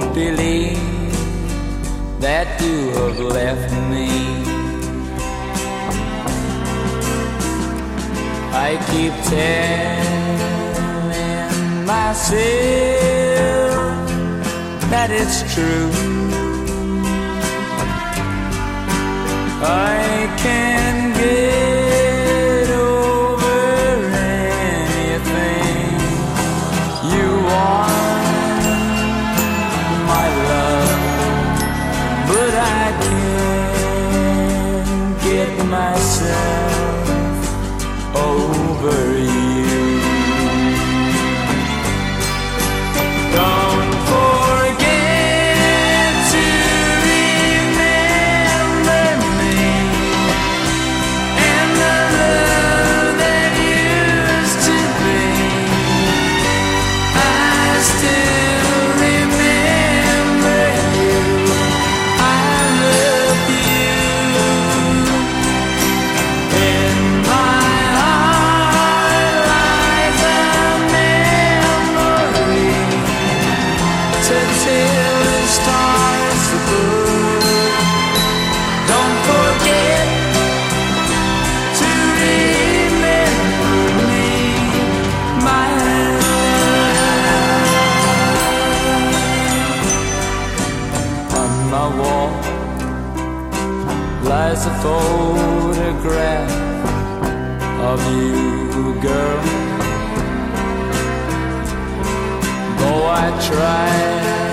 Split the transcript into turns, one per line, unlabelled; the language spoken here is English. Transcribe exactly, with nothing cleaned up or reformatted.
believe that you have left me. I keep telling myself that it's true. I can get over anything you want, my love, but I can't get myself over you. Don't forget to remember me and the love that used to be. I still remember you. I love you. In my heart lies a memory to tell the stars above. Don't forget to remember me, my love. On my wall lies a photograph of you, girl. Though I tried